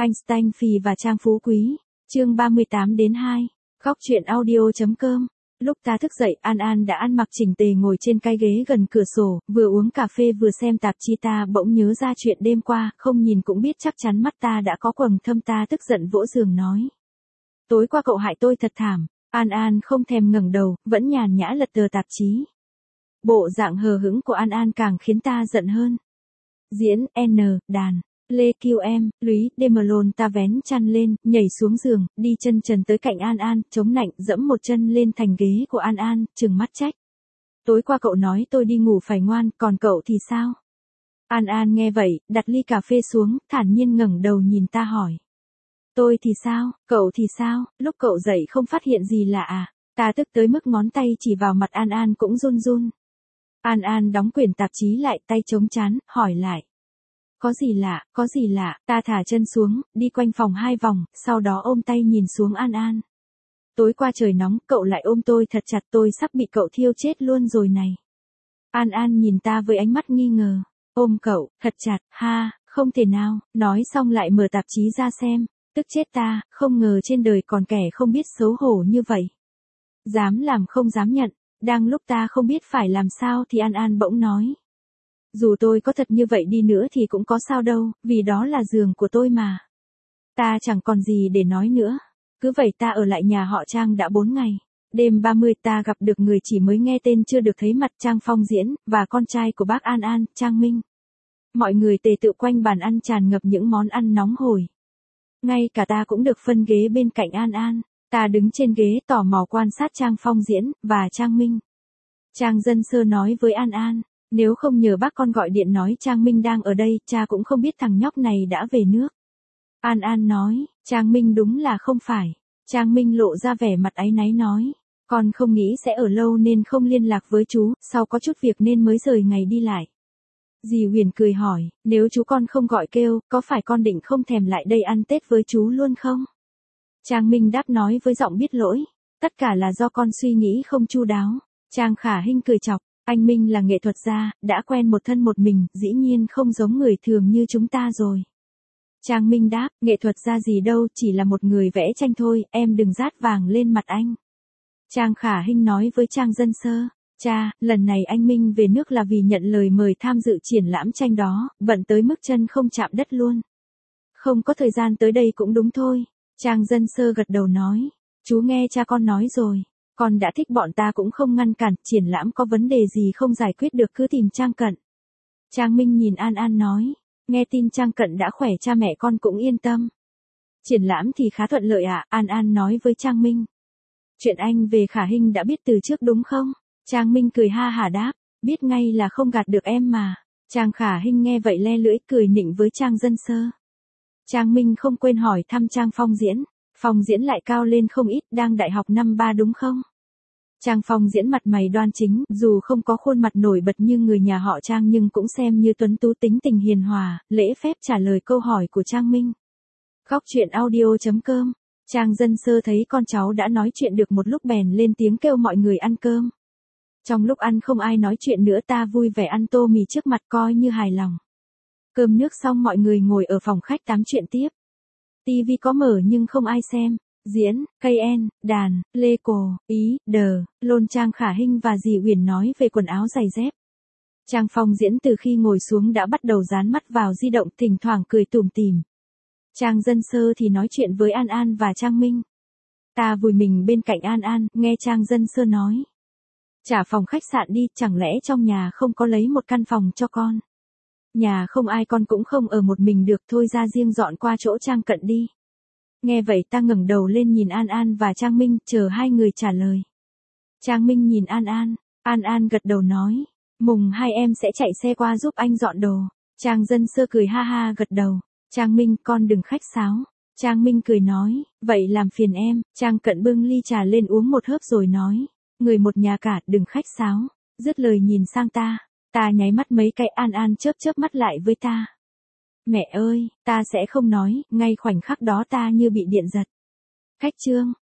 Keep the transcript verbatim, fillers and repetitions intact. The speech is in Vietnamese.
Einstein Phì và Trang Phú Quý, chương ba mươi tám đến hai, Góc truyện audio.com. Lúc ta thức dậy, An An đã ăn mặc chỉnh tề ngồi trên cái ghế gần cửa sổ, vừa uống cà phê vừa xem tạp chí. Ta bỗng nhớ ra chuyện đêm qua, không nhìn cũng biết chắc chắn mắt ta đã có quầng thâm. Ta tức giận vỗ giường nói: tối qua cậu hại tôi thật thảm. An An không thèm ngẩng đầu, vẫn nhàn nhã lật tờ tạp chí. Bộ dạng hờ hững của An An càng khiến ta giận hơn. Diễn, N, đàn, Lê Kiêu Em, Lúy, Demerlon. Ta vén chăn lên, nhảy xuống giường, đi chân trần tới cạnh An An, chống nạnh, dẫm một chân lên thành ghế của An An, trừng mắt trách. Tối qua cậu nói tôi đi ngủ phải ngoan, còn cậu thì sao? An An nghe vậy, đặt ly cà phê xuống, thản nhiên ngẩng đầu nhìn ta hỏi. Tôi thì sao, cậu thì sao, lúc cậu dậy không phát hiện gì lạ à? Ta tức tới mức ngón tay chỉ vào mặt An An cũng run run. An An đóng quyển tạp chí lại, tay chống trán, hỏi lại. Có gì lạ, có gì lạ? Ta thả chân xuống, đi quanh phòng hai vòng, sau đó ôm tay nhìn xuống An An. Tối qua trời nóng, cậu lại ôm tôi thật chặt, tôi sắp bị cậu thiêu chết luôn rồi này. An An nhìn ta với ánh mắt nghi ngờ. Ôm cậu, thật chặt, ha, không thể nào. Nói xong lại mở tạp chí ra xem. Tức chết ta, không ngờ trên đời còn kẻ không biết xấu hổ như vậy. Dám làm không dám nhận. Đang lúc ta không biết phải làm sao thì An An bỗng nói. Dù tôi có thật như vậy đi nữa thì cũng có sao đâu, vì đó là giường của tôi mà. Ta chẳng còn gì để nói nữa. Cứ vậy ta ở lại nhà họ Trang đã bốn ngày. Đêm ba mươi ta gặp được người chỉ mới nghe tên chưa được thấy mặt, Trang Phong Diễn, và con trai của bác An An, Trang Minh. Mọi người tề tựu quanh bàn ăn tràn ngập những món ăn nóng hổi. Ngay cả ta cũng được phân ghế bên cạnh An An. Ta đứng trên ghế tò mò quan sát Trang Phong Diễn, và Trang Minh. Trang Dân Sơ nói với An An. Nếu không nhờ bác con gọi điện nói Trang Minh đang ở đây, cha cũng không biết thằng nhóc này đã về nước. An An nói, Trang Minh đúng là không phải. Trang Minh lộ ra vẻ mặt áy náy nói, con không nghĩ sẽ ở lâu nên không liên lạc với chú, sau có chút việc nên mới rời ngày đi lại. Dì Huyền cười hỏi, nếu chú con không gọi kêu, có phải con định không thèm lại đây ăn Tết với chú luôn không? Trang Minh đáp nói với giọng biết lỗi, tất cả là do con suy nghĩ không chu đáo. Trang Khả Hinh cười chọc. Anh Minh là nghệ thuật gia, đã quen một thân một mình, dĩ nhiên không giống người thường như chúng ta rồi. Trang Minh đáp, nghệ thuật gia gì đâu, chỉ là một người vẽ tranh thôi, em đừng rát vàng lên mặt anh. Trang Khả Hinh nói với Trang Dân Sơ, cha, lần này anh Minh về nước là vì nhận lời mời tham dự triển lãm tranh đó, bận tới mức chân không chạm đất luôn. Không có thời gian tới đây cũng đúng thôi. Trang Dân Sơ gật đầu nói, chú nghe cha con nói rồi. Con đã thích bọn ta cũng không ngăn cản, triển lãm có vấn đề gì không giải quyết được cứ tìm Trang Cận. Trang Minh nhìn An An nói, nghe tin Trang Cận đã khỏe cha mẹ con cũng yên tâm. Triển lãm thì khá thuận lợi ạ, à? An An nói với Trang Minh. Chuyện anh về Khả Hinh đã biết từ trước đúng không? Trang Minh cười ha hả đáp, biết ngay là không gạt được em mà. Trang Khả Hinh nghe vậy le lưỡi cười nịnh với Trang Dân Sơ. Trang Minh không quên hỏi thăm Trang Phong Diễn. Phong Diễn lại cao lên không ít, đang đại học năm ba đúng không? Trang Phong Diễn mặt mày đoan chính, dù không có khuôn mặt nổi bật như người nhà họ Trang nhưng cũng xem như tuấn tú, tính tình hiền hòa, lễ phép trả lời câu hỏi của Trang Minh. Góc truyện audio.com. Trang Dân Sơ thấy con cháu đã nói chuyện được một lúc bèn lên tiếng kêu mọi người ăn cơm. Trong lúc ăn không ai nói chuyện nữa, ta vui vẻ ăn tô mì trước mặt coi như hài lòng. Cơm nước xong mọi người ngồi ở phòng khách tám chuyện tiếp. ti vi có mở nhưng không ai xem. Diễn, ca en, đàn, Lê Cồ, Ý, Đờ, Lôn. Trang Khả Hinh và dì Huyền nói về quần áo giày dép. Trang Phong Diễn từ khi ngồi xuống đã bắt đầu dán mắt vào di động, thỉnh thoảng cười tủm tỉm. Trang Dân Sơ thì nói chuyện với An An và Trang Minh. Ta vùi mình bên cạnh An An, nghe Trang Dân Sơ nói. Trả phòng khách sạn đi, chẳng lẽ trong nhà không có lấy một căn phòng cho con? Nhà không ai con cũng không ở một mình được, thôi ra riêng dọn qua chỗ Trang Cận đi. Nghe vậy ta ngẩng đầu lên nhìn An An và Trang Minh, chờ hai người trả lời. Trang Minh nhìn An An, An An gật đầu nói, mùng hai em sẽ chạy xe qua giúp anh dọn đồ. Trang Dân Sơ cười ha ha gật đầu, Trang Minh con đừng khách sáo. Trang Minh cười nói, vậy làm phiền em. Trang Cận bưng ly trà lên uống một hớp rồi nói, người một nhà cả, đừng khách sáo. Dứt lời nhìn sang ta, ta nháy mắt mấy cái. An An chớp chớp mắt lại với ta. Mẹ ơi, ta sẽ không nói, ngay khoảnh khắc đó ta như bị điện giật. Khách trương,